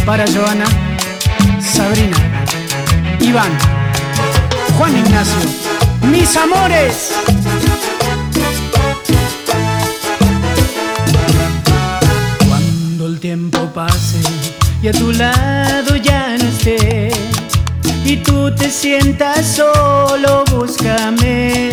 Para Joana, Sabrina, Iván, Juan Ignacio, mis amores. Cuando el tiempo pase y a tu lado ya no esté y tú te sientas solo, búscame.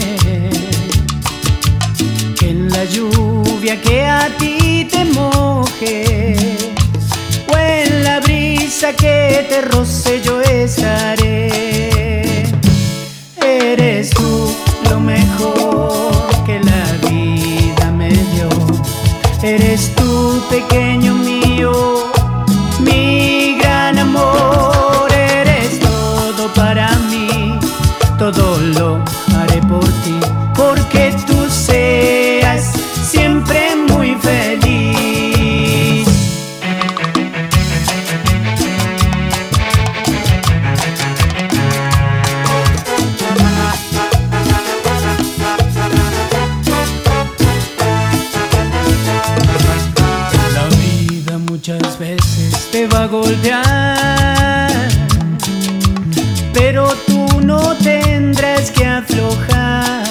Que en la lluvia que a ti te moje o en la brisa que te roce yo estaré. Eres tú lo mejor que la vida me dio. Eres tú, pequeño mío, mi gran amor. Eres todo para mí, todo lo haré por ti, porque tú seas siempre muy feliz. La vida muchas veces te va a golpear, pero tú no tendrás que aflojar.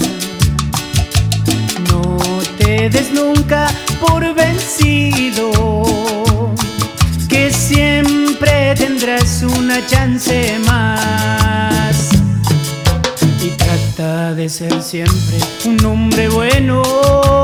No te des nunca por vencido, que siempre tendrás una chance más. Y trata de ser siempre un hombre bueno,